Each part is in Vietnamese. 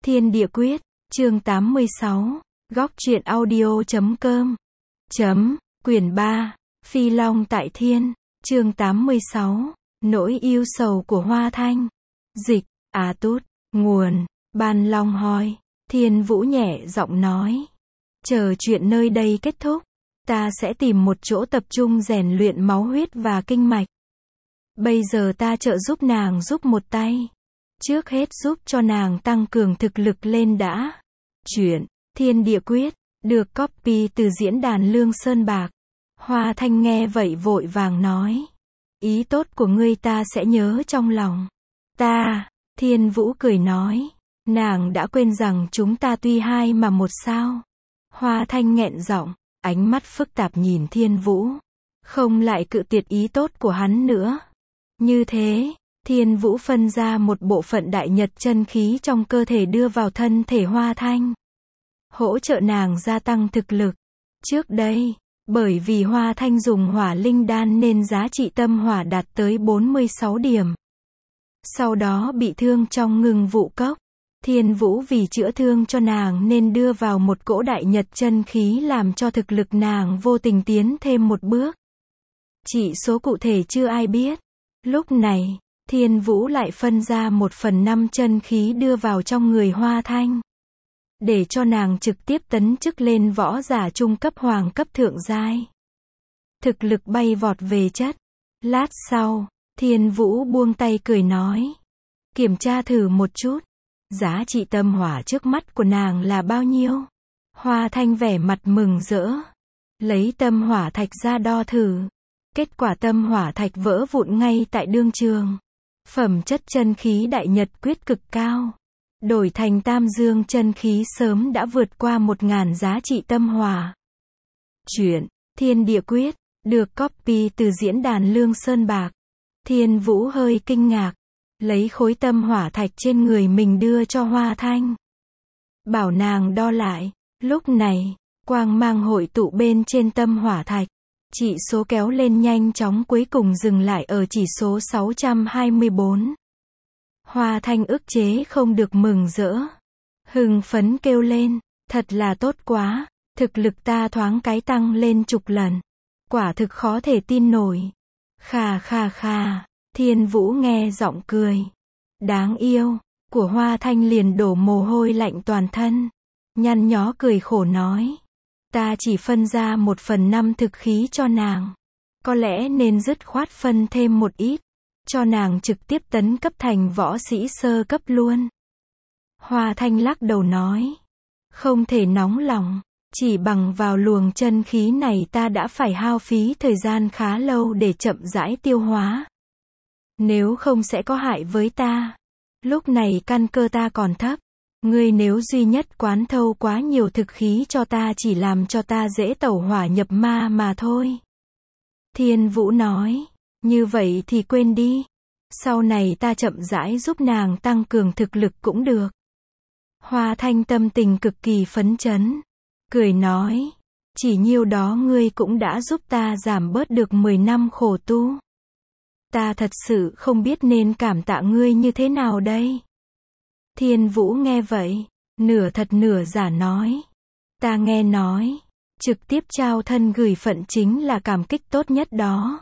Thiên địa quyết, chương 86, góc truyện audio.com. Quyển 3, Phi Long tại thiên, chương 86, nỗi yêu sầu của Hoa Thanh. Dịch, Tút, nguồn, Ban Long Hoi. Thiên Vũ nhẹ giọng nói. Chờ chuyện nơi đây kết thúc, ta sẽ tìm một chỗ tập trung rèn luyện máu huyết và kinh mạch. Bây giờ ta trợ giúp nàng giúp một tay. Trước hết giúp cho nàng tăng cường thực lực lên đã. Chuyện, Thiên Địa Quyết, được copy từ diễn đàn Lương Sơn Bạc. Hoa Thanh nghe vậy vội vàng nói. Ý tốt của ngươi ta sẽ nhớ trong lòng. Thiên Vũ cười nói. Nàng đã quên rằng chúng ta tuy hai mà một sao. Hoa Thanh nghẹn giọng, ánh mắt phức tạp nhìn Thiên Vũ. Không lại cự tuyệt ý tốt của hắn nữa. Như thế, Thiên Vũ phân ra một bộ phận đại nhật chân khí trong cơ thể đưa vào thân thể Hoa Thanh. Hỗ trợ nàng gia tăng thực lực. Trước đây, bởi vì Hoa Thanh dùng hỏa linh đan nên giá trị tâm hỏa đạt tới 46 điểm. Sau đó bị thương trong ngưng vụ cốc. Thiên Vũ vì chữa thương cho nàng nên đưa vào một cỗ đại nhật chân khí làm cho thực lực nàng vô tình tiến thêm một bước. Chỉ số cụ thể chưa ai biết. Lúc này, Thiên Vũ lại phân ra 1/5 chân khí đưa vào trong người Hoa Thanh. Để cho nàng trực tiếp tấn chức lên võ giả trung cấp hoàng cấp thượng giai. Thực lực bay vọt về chất. Lát sau, Thiên Vũ buông tay cười nói. Kiểm tra thử một chút. Giá trị tâm hỏa trước mắt của nàng là bao nhiêu? Hoa Thanh vẻ mặt mừng rỡ. Lấy tâm hỏa thạch ra đo thử. Kết quả tâm hỏa thạch vỡ vụn ngay tại đương trường. Phẩm chất chân khí đại nhật quyết cực cao. Đổi thành tam dương chân khí sớm đã vượt qua 1000 giá trị tâm hỏa. Chuyện, Thiên Địa Quyết, được copy từ diễn đàn Lương Sơn Bạc. Thiên Vũ hơi kinh ngạc. Lấy khối tâm hỏa thạch trên người mình đưa cho Hoa Thanh. Bảo nàng đo lại. Lúc này, quang mang hội tụ bên trên tâm hỏa thạch. Chỉ số kéo lên nhanh chóng cuối cùng dừng lại ở chỉ số 624. Hoa Thanh ức chế không được mừng rỡ. Hưng phấn kêu lên. Thật là tốt quá. Thực lực ta thoáng cái tăng lên chục lần. Quả thực khó thể tin nổi. Khà. Thiên Vũ nghe giọng cười. Đáng yêu. Của Hoa Thanh liền đổ mồ hôi lạnh toàn thân. Nhăn nhó cười khổ nói. Ta chỉ phân ra 1/5 thực khí cho nàng. Có lẽ nên dứt khoát phân thêm một ít. Cho nàng trực tiếp tấn cấp thành võ sĩ sơ cấp luôn. Hoa Thanh lắc đầu nói. Không thể nóng lòng. Chỉ bằng vào luồng chân khí này ta đã phải hao phí thời gian khá lâu để chậm rãi tiêu hóa. Nếu không sẽ có hại với ta. Lúc này căn cơ ta còn thấp. Ngươi nếu duy nhất quán thâu quá nhiều thực khí cho ta chỉ làm cho ta dễ tẩu hỏa nhập ma mà thôi. Thiên Vũ nói. Như vậy thì quên đi. Sau này ta chậm rãi giúp nàng tăng cường thực lực cũng được. Hoa Thanh tâm tình cực kỳ phấn chấn. Cười nói. Chỉ nhiêu đó ngươi cũng đã giúp ta giảm bớt được 10 năm khổ tu. Ta thật sự không biết nên cảm tạ ngươi như thế nào đây. Thiên Vũ nghe vậy, nửa thật nửa giả nói. Ta nghe nói, trực tiếp trao thân gửi phận chính là cảm kích tốt nhất đó.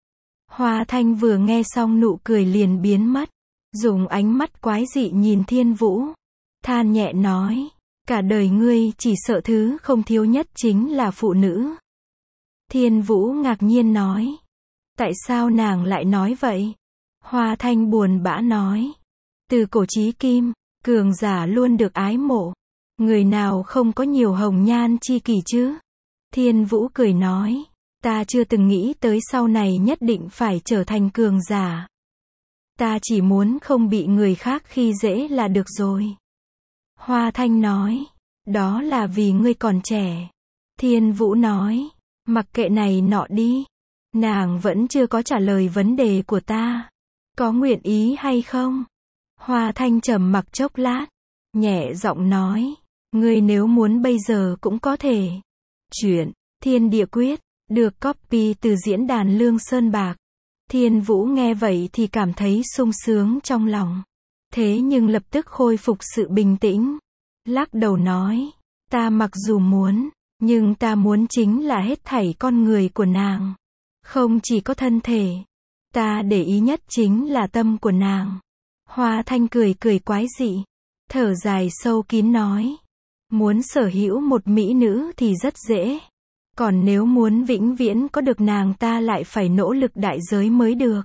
Hoa Thanh vừa nghe xong nụ cười liền biến mất, dùng ánh mắt quái dị nhìn Thiên Vũ, than nhẹ nói, cả đời ngươi chỉ sợ thứ không thiếu nhất chính là phụ nữ. Thiên Vũ ngạc nhiên nói, tại sao nàng lại nói vậy? Hoa Thanh buồn bã nói, từ cổ chí kim, cường giả luôn được ái mộ. Người nào không có nhiều hồng nhan chi kỷ chứ? Thiên Vũ cười nói. Ta chưa từng nghĩ tới sau này nhất định phải trở thành cường giả. Ta chỉ muốn không bị người khác khi dễ là được rồi. Hoa Thanh nói. Đó là vì ngươi còn trẻ. Thiên Vũ nói. Mặc kệ này nọ đi. Nàng vẫn chưa có trả lời vấn đề của ta. Có nguyện ý hay không? Hoa Thanh trầm mặc chốc lát. Nhẹ giọng nói. Ngươi nếu muốn bây giờ cũng có thể. Chuyện, Thiên Địa Quyết, được copy từ diễn đàn Lương Sơn Bạc. Thiên Vũ nghe vậy thì cảm thấy sung sướng trong lòng. thế nhưng lập tức khôi phục sự bình tĩnh. Lắc đầu nói, ta mặc dù muốn, nhưng ta muốn chính là hết thảy con người của nàng. Không chỉ có thân thể. Ta để ý nhất chính là tâm của nàng. Hoa Thanh cười cười quái dị. Thở dài sâu kín nói. Muốn sở hữu một mỹ nữ thì rất dễ. Còn nếu muốn vĩnh viễn có được nàng ta lại phải nỗ lực đại giới mới được.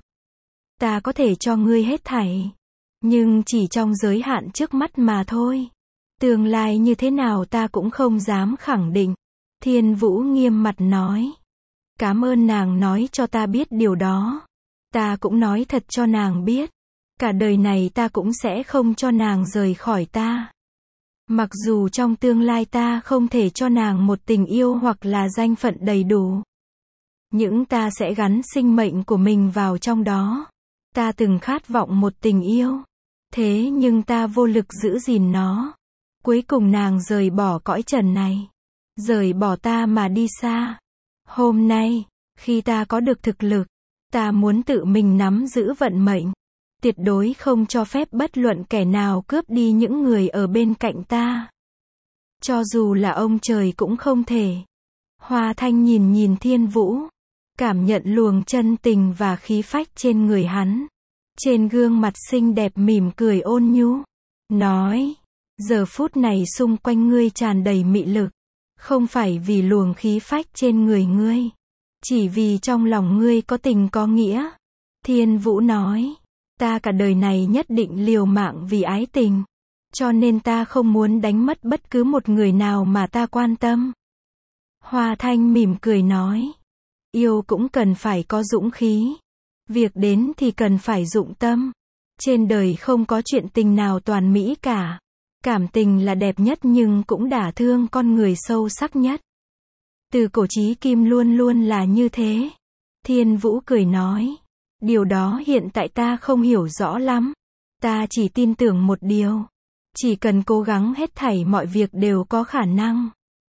Ta có thể cho ngươi hết thảy. Nhưng chỉ trong giới hạn trước mắt mà thôi. Tương lai như thế nào ta cũng không dám khẳng định. Thiên Vũ nghiêm mặt nói. Cảm ơn nàng nói cho ta biết điều đó. Ta cũng nói thật cho nàng biết. Cả đời này ta cũng sẽ không cho nàng rời khỏi ta. Mặc dù trong tương lai ta không thể cho nàng một tình yêu hoặc là danh phận đầy đủ. Nhưng ta sẽ gắn sinh mệnh của mình vào trong đó. Ta từng khát vọng một tình yêu. Thế nhưng ta vô lực giữ gìn nó. Cuối cùng nàng rời bỏ cõi trần này. Rời bỏ ta mà đi xa. Hôm nay, khi ta có được thực lực, ta muốn tự mình nắm giữ vận mệnh. Tuyệt đối không cho phép bất luận kẻ nào cướp đi những người ở bên cạnh ta. Cho dù là ông trời cũng không thể. Hoa Thanh nhìn Thiên Vũ. Cảm nhận luồng chân tình và khí phách trên người hắn. Trên gương mặt xinh đẹp mỉm cười ôn nhu. Nói, giờ phút này xung quanh ngươi tràn đầy mị lực. Không phải vì luồng khí phách trên người ngươi. Chỉ vì trong lòng ngươi có tình có nghĩa. Thiên Vũ nói, ta cả đời này nhất định liều mạng vì ái tình. Cho nên ta không muốn đánh mất bất cứ một người nào mà ta quan tâm. Hoa Thanh mỉm cười nói, yêu cũng cần phải có dũng khí. Việc đến thì cần phải dụng tâm. Trên đời không có chuyện tình nào toàn mỹ cả. Cảm tình là đẹp nhất nhưng cũng đả thương con người sâu sắc nhất. Từ cổ chí kim luôn luôn là như thế. Thiên Vũ cười nói. Điều đó hiện tại ta không hiểu rõ lắm. Ta chỉ tin tưởng một điều. Chỉ cần cố gắng hết thảy mọi việc đều có khả năng.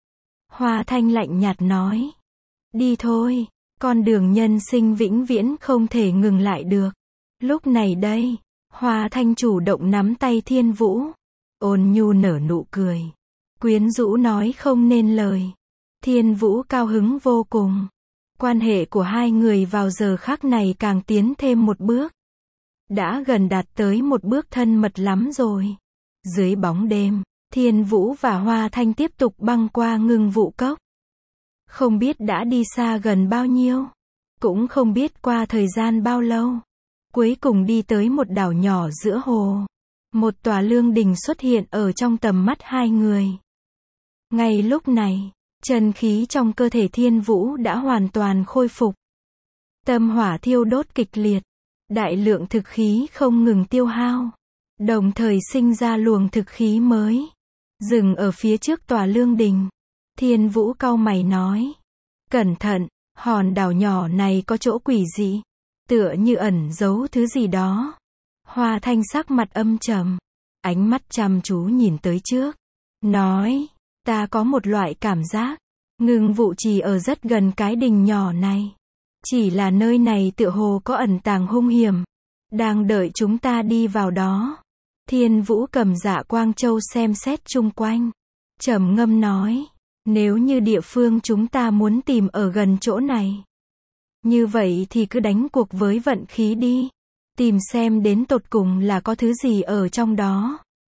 Hoa Thanh lạnh nhạt nói. Đi thôi, con đường nhân sinh vĩnh viễn không thể ngừng lại được. Lúc này đây, Hoa Thanh chủ động nắm tay Thiên Vũ. Ôn nhu nở nụ cười. Quyến rũ nói không nên lời. Thiên Vũ cao hứng vô cùng. Quan hệ của hai người vào giờ khắc này càng tiến thêm một bước. Đã gần đạt tới một bước thân mật lắm rồi. Dưới bóng đêm, Thiên Vũ và Hoa Thanh tiếp tục băng qua Ngưng Vũ Cốc. Không biết đã đi xa gần bao nhiêu. Cũng không biết qua thời gian bao lâu. Cuối cùng đi tới một đảo nhỏ giữa hồ. Một tòa lương đình xuất hiện ở trong tầm mắt hai người. Ngay lúc này, chân khí trong cơ thể Thiên Vũ đã hoàn toàn khôi phục. Tâm hỏa thiêu đốt kịch liệt. Đại lượng thực khí không ngừng tiêu hao. Đồng thời sinh ra luồng thực khí mới. Dừng ở phía trước tòa lương đình. Thiên Vũ cau mày nói. Cẩn thận, hòn đảo nhỏ này có chỗ quỷ dị. Tựa như ẩn giấu thứ gì đó. Hoa Thanh sắc mặt âm trầm. Ánh mắt chăm chú nhìn tới trước. Nói, ta có một loại cảm giác. Ngưng Vũ Trì ở rất gần cái đình nhỏ này. Chỉ là nơi này tựa hồ có ẩn tàng hung hiểm. Đang đợi chúng ta đi vào đó. Thiên Vũ cầm Dạ Quang Châu xem xét chung quanh. Trầm ngâm nói. Nếu như địa phương chúng ta muốn tìm ở gần chỗ này. Như vậy thì cứ đánh cuộc với vận khí đi. Tìm xem đến tột cùng là có thứ gì ở trong đó.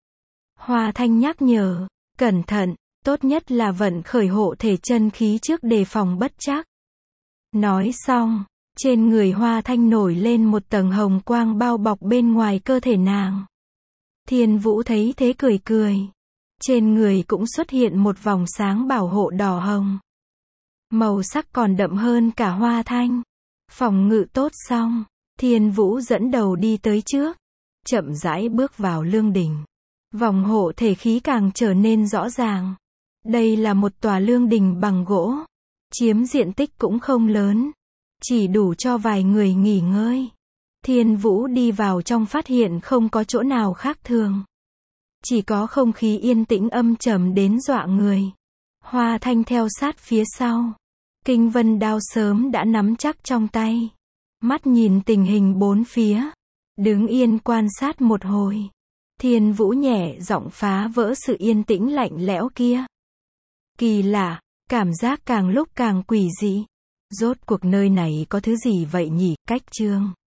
Hoa Thanh nhắc nhở. Cẩn thận, tốt nhất là vận khởi hộ thể chân khí trước đề phòng bất trắc. Nói xong, trên người Hoa Thanh nổi lên một tầng hồng quang bao bọc bên ngoài cơ thể nàng. Thiên Vũ thấy thế cười cười. Trên người cũng xuất hiện một vòng sáng bảo hộ đỏ hồng. Màu sắc còn đậm hơn cả Hoa Thanh. Phòng ngự tốt xong, Thiên Vũ dẫn đầu đi tới trước. Chậm rãi bước vào lương đình. Vòng hộ thể khí càng trở nên rõ ràng. Đây là một tòa lương đình bằng gỗ. Chiếm diện tích cũng không lớn. Chỉ đủ cho vài người nghỉ ngơi. Thiên Vũ đi vào trong phát hiện không có chỗ nào khác thường. Chỉ có không khí yên tĩnh âm trầm đến dọa người. Hoa Thanh theo sát phía sau. Kinh vân đao sớm đã nắm chắc trong tay. Mắt nhìn tình hình bốn phía. Đứng yên quan sát một hồi. Thiên Vũ nhẹ giọng phá vỡ sự yên tĩnh lạnh lẽo kia. Kỳ lạ, cảm giác càng lúc càng quỷ dị. Rốt cuộc nơi này có thứ gì vậy nhỉ? Cách chương